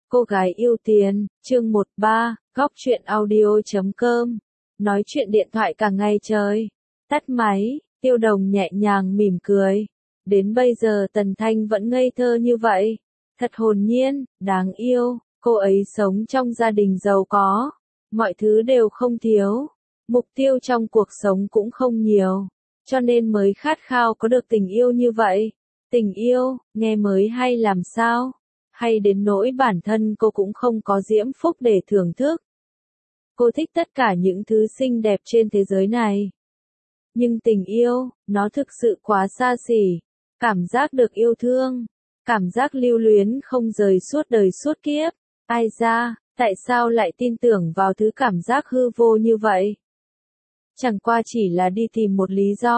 Cô gái yêu tiền, chương 13, góc truyện audio.com. Nói chuyện điện thoại cả ngày trời. Tắt máy, Tiêu Đồng nhẹ nhàng mỉm cười. Đến bây giờ Tần Thanh vẫn ngây thơ như vậy. Thật hồn nhiên, đáng yêu, cô ấy sống trong gia đình giàu có. Mọi thứ đều không thiếu. Mục tiêu trong cuộc sống cũng không nhiều. Cho nên mới khát khao có được tình yêu như vậy. Tình yêu, nghe mới hay làm sao? Hay đến nỗi bản thân cô cũng không có diễm phúc để thưởng thức. Cô thích tất cả những thứ xinh đẹp trên thế giới này. Nhưng tình yêu, nó thực sự quá xa xỉ. Cảm giác được yêu thương, cảm giác lưu luyến không rời suốt đời suốt kiếp. Ai ra, tại sao lại tin tưởng vào thứ cảm giác hư vô như vậy? Chẳng qua chỉ là đi tìm một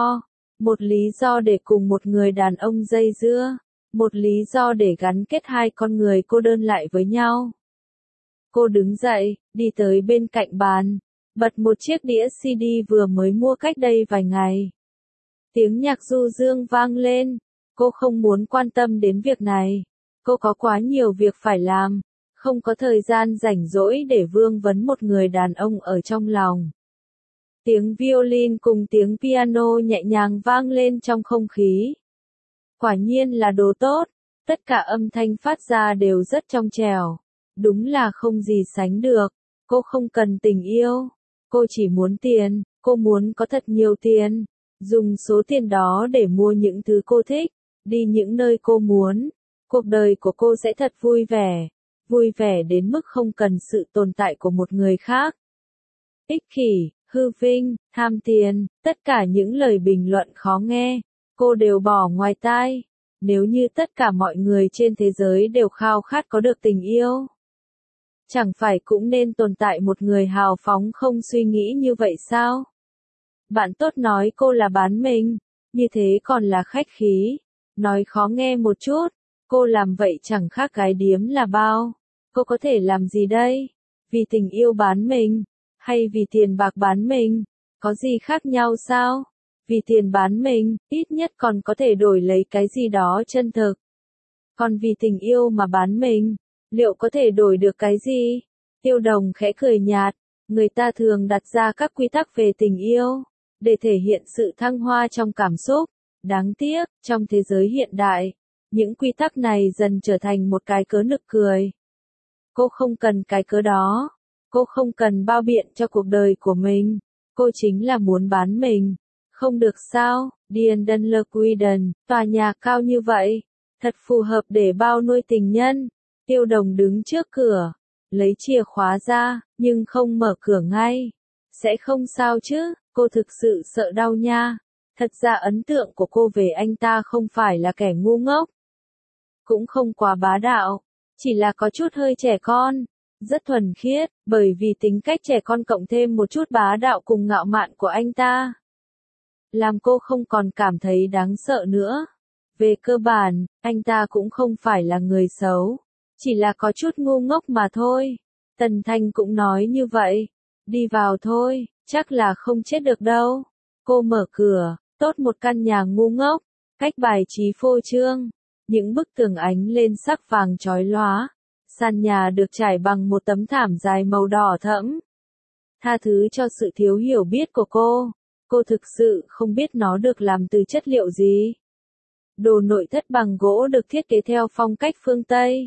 lý do để cùng một người đàn ông dây dưa. Một lý do để gắn kết hai con người cô đơn lại với nhau. Cô đứng dậy, đi tới bên cạnh bàn, bật một chiếc đĩa CD vừa mới mua cách đây vài ngày. Tiếng nhạc du dương vang lên, cô không muốn quan tâm đến việc này. Cô có quá nhiều việc phải làm, không có thời gian rảnh rỗi để vương vấn một người đàn ông ở trong lòng. Tiếng violin cùng tiếng piano nhẹ nhàng vang lên trong không khí. Quả nhiên là đồ tốt, tất cả âm thanh phát ra đều rất trong trẻo. Đúng là không gì sánh được, cô không cần tình yêu, cô chỉ muốn tiền, cô muốn có thật nhiều tiền, dùng số tiền đó để mua những thứ cô thích, đi những nơi cô muốn, cuộc đời của cô sẽ thật vui vẻ đến mức không cần sự tồn tại của một người khác. Ích kỷ, hư vinh, tham tiền, tất cả những lời bình luận khó nghe. Cô đều bỏ ngoài tai. Nếu như tất cả mọi người trên thế giới đều khao khát có được tình yêu, chẳng phải cũng nên tồn tại một người hào phóng không suy nghĩ như vậy sao? Bạn tốt nói cô là bán mình, như thế còn là khách khí. Nói khó nghe một chút, cô làm vậy chẳng khác gái điếm là bao. Cô có thể làm gì đây? Vì tình yêu bán mình, hay vì tiền bạc bán mình? Có gì khác nhau sao? Vì tiền bán mình, ít nhất còn có thể đổi lấy cái gì đó chân thực. Còn vì tình yêu mà bán mình, liệu có thể đổi được cái gì? Tiêu Đồng khẽ cười nhạt, người ta thường đặt ra các quy tắc về tình yêu, để thể hiện sự thăng hoa trong cảm xúc. Đáng tiếc, trong thế giới hiện đại, những quy tắc này dần trở thành một cái cớ nực cười. Cô không cần cái cớ đó. Cô không cần bao biện cho cuộc đời của mình. Cô chính là muốn bán mình. Không được sao, Diendenlerquiden, tòa nhà cao như vậy, thật phù hợp để bao nuôi tình nhân. Tiêu Đồng đứng trước cửa, lấy chìa khóa ra, nhưng không mở cửa ngay. Sẽ không sao chứ, cô thực sự sợ đau nha. Thật ra ấn tượng của cô về anh ta không phải là kẻ ngu ngốc. Cũng không quá bá đạo, chỉ là có chút hơi trẻ con. Rất thuần khiết, bởi vì tính cách trẻ con cộng thêm một chút bá đạo cùng ngạo mạn của anh ta. Làm cô không còn cảm thấy đáng sợ nữa. Về cơ bản, anh ta cũng không phải là người xấu, chỉ là có chút ngu ngốc mà thôi. Tần Thanh cũng nói như vậy. Đi vào thôi, chắc là không chết được đâu. Cô mở cửa, tốt một căn nhà ngu ngốc, cách bài trí phô trương. Những bức tường ánh lên sắc vàng chói lóa. Sàn nhà được trải bằng một tấm thảm dài màu đỏ thẫm. Tha thứ cho sự thiếu hiểu biết của cô. Cô thực sự không biết nó được làm từ chất liệu gì. Đồ nội thất bằng gỗ được thiết kế theo phong cách phương Tây.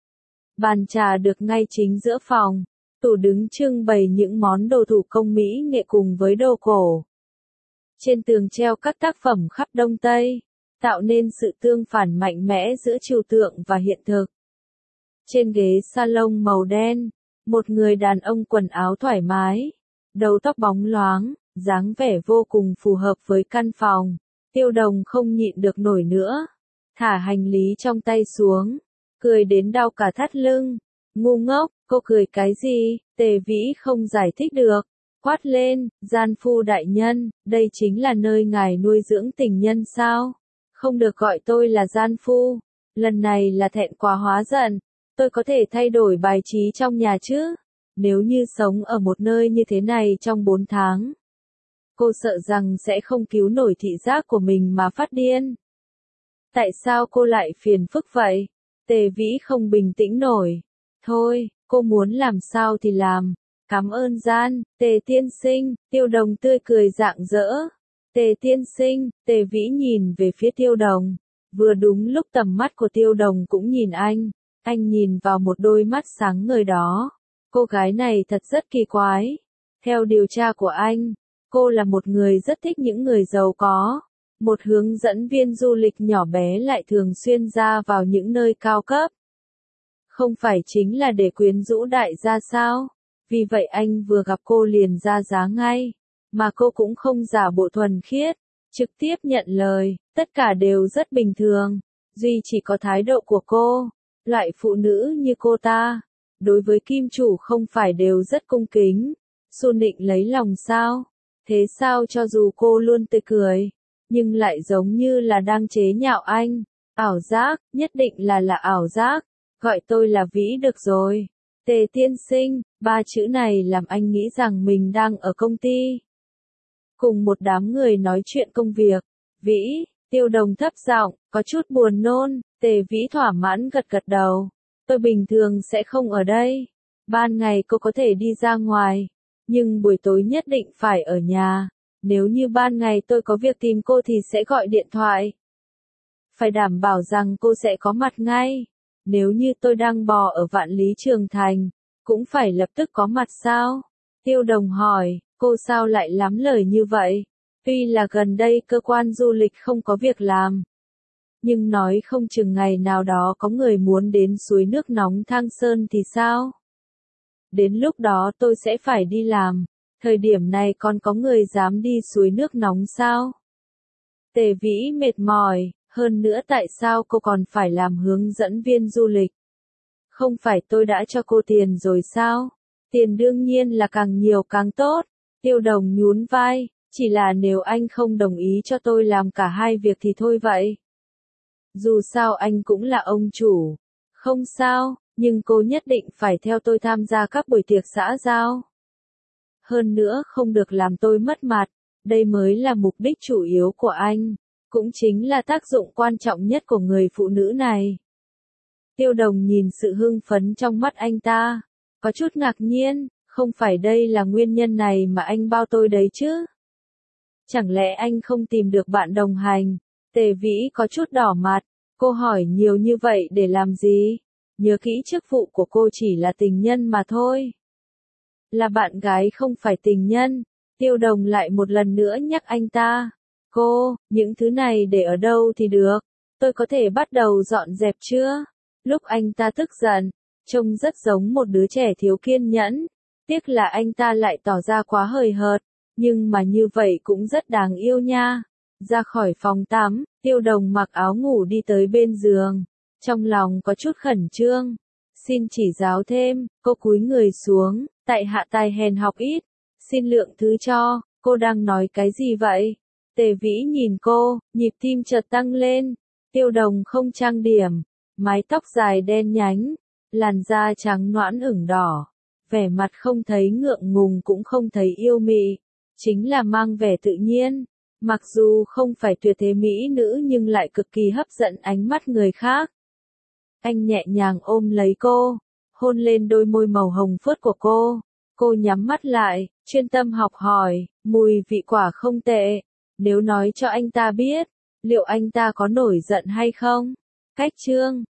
Bàn trà được ngay chính giữa phòng. Tủ đứng trưng bày những món đồ thủ công mỹ nghệ cùng với đồ cổ. Trên tường treo các tác phẩm khắp Đông Tây, tạo nên sự tương phản mạnh mẽ giữa trừu tượng và hiện thực. Trên ghế salon màu đen, một người đàn ông quần áo thoải mái, đầu tóc bóng loáng, dáng vẻ vô cùng phù hợp với căn phòng. Tiêu Đồng không nhịn được nổi nữa, thả hành lý trong tay xuống, cười đến đau cả thắt lưng. Ngu ngốc, cô cười cái gì? Tề Vĩ không giải thích được, quát lên, gian phu đại nhân, đây chính là nơi ngài nuôi dưỡng tình nhân sao? Không được gọi tôi là gian phu, lần này là thẹn quá hóa giận. Tôi có thể thay đổi bài trí trong nhà chứ? Nếu như sống ở một nơi như thế này trong 4 tháng, cô sợ rằng sẽ không cứu nổi thị giác của mình mà phát điên. Tại sao cô lại phiền phức vậy? Tề Vĩ không bình tĩnh nổi. Thôi, cô muốn làm sao thì làm. Cảm ơn Gian, Tề tiên sinh, Tiêu Đồng tươi cười rạng rỡ. Tề tiên sinh, Tề Vĩ nhìn về phía Tiêu Đồng. Vừa đúng lúc tầm mắt của Tiêu Đồng cũng nhìn anh nhìn vào một đôi mắt sáng ngời đó. Cô gái này thật rất kỳ quái. Theo điều tra của anh, cô là một người rất thích những người giàu có. Một hướng dẫn viên du lịch nhỏ bé lại thường xuyên ra vào những nơi cao cấp. Không phải chính là để quyến rũ đại gia sao? Vì vậy anh vừa gặp cô liền ra giá ngay. Mà cô cũng không giả bộ thuần khiết, trực tiếp nhận lời, tất cả đều rất bình thường. Duy chỉ có thái độ của cô, loại phụ nữ như cô ta, đối với kim chủ không phải đều rất cung kính. Xu Nịnh lấy lòng sao? Thế sao cho dù cô luôn tươi cười, nhưng lại giống như là đang chế nhạo anh. Ảo giác, nhất định là ảo giác. Gọi tôi là Vĩ được rồi. Tề tiên sinh, 3 chữ này làm anh nghĩ rằng mình đang ở công ty. Cùng một đám người nói chuyện công việc. Vĩ, Tiêu Đồng thấp giọng, có chút buồn nôn. Tề Vĩ thỏa mãn gật gật đầu. Tôi bình thường sẽ không ở đây. Ban ngày cô có thể đi ra ngoài, nhưng buổi tối nhất định phải ở nhà. Nếu như ban ngày tôi có việc tìm cô thì sẽ gọi điện thoại. Phải đảm bảo rằng cô sẽ có mặt ngay. Nếu như tôi đang bò ở Vạn Lý Trường Thành, cũng phải lập tức có mặt sao? Tiêu Đồng hỏi, cô sao lại lắm lời như vậy? Tuy là gần đây cơ quan du lịch không có việc làm, nhưng nói không chừng ngày nào đó có người muốn đến suối nước nóng Thang Sơn thì sao? Đến lúc đó tôi sẽ phải đi làm. Thời điểm này còn có người dám đi suối nước nóng sao? Tề Vĩ mệt mỏi, hơn nữa tại sao cô còn phải làm hướng dẫn viên du lịch? Không phải tôi đã cho cô tiền rồi sao? Tiền đương nhiên là càng nhiều càng tốt. Tiêu Đồng nhún vai, chỉ là nếu anh không đồng ý cho tôi làm cả hai việc thì thôi vậy. Dù sao anh cũng là ông chủ. Không sao, nhưng cô nhất định phải theo tôi tham gia các buổi tiệc xã giao. Hơn nữa không được làm tôi mất mặt, đây mới là mục đích chủ yếu của anh, cũng chính là tác dụng quan trọng nhất của người phụ nữ này. Tiêu Đồng nhìn sự hưng phấn trong mắt anh ta, có chút ngạc nhiên, không phải đây là nguyên nhân này mà anh bao tôi đấy chứ? Chẳng lẽ anh không tìm được bạn đồng hành? Tề Vĩ có chút đỏ mặt, cô hỏi nhiều như vậy để làm gì? Nhớ kỹ chức vụ của cô chỉ là tình nhân mà thôi. Là bạn gái không phải tình nhân. Tiêu Đồng lại một lần nữa nhắc anh ta. Cô, những thứ này để ở đâu thì được? Tôi có thể bắt đầu dọn dẹp chưa? Lúc anh ta tức giận, trông rất giống một đứa trẻ thiếu kiên nhẫn. Tiếc là anh ta lại tỏ ra quá hời hợt, nhưng mà như vậy cũng rất đáng yêu nha. Ra khỏi phòng tắm, Tiêu Đồng mặc áo ngủ đi tới bên giường. Trong lòng có chút khẩn trương. Xin chỉ giáo thêm, cô cúi người xuống, tại hạ tài hèn học ít. Xin lượng thứ cho, cô đang nói cái gì vậy? Tề Vĩ nhìn cô, nhịp tim chợt tăng lên. Tiêu Đồng không trang điểm, mái tóc dài đen nhánh, làn da trắng nõn ửng đỏ, vẻ mặt không thấy ngượng ngùng cũng không thấy yêu mị, chính là mang vẻ tự nhiên. Mặc dù không phải tuyệt thế mỹ nữ nhưng lại cực kỳ hấp dẫn ánh mắt người khác. Anh nhẹ nhàng ôm lấy cô, hôn lên đôi môi màu hồng phớt của cô. Cô nhắm mắt lại, chuyên tâm học hỏi, mùi vị quả không tệ. Nếu nói cho anh ta biết, liệu anh ta có nổi giận hay không? Cách chương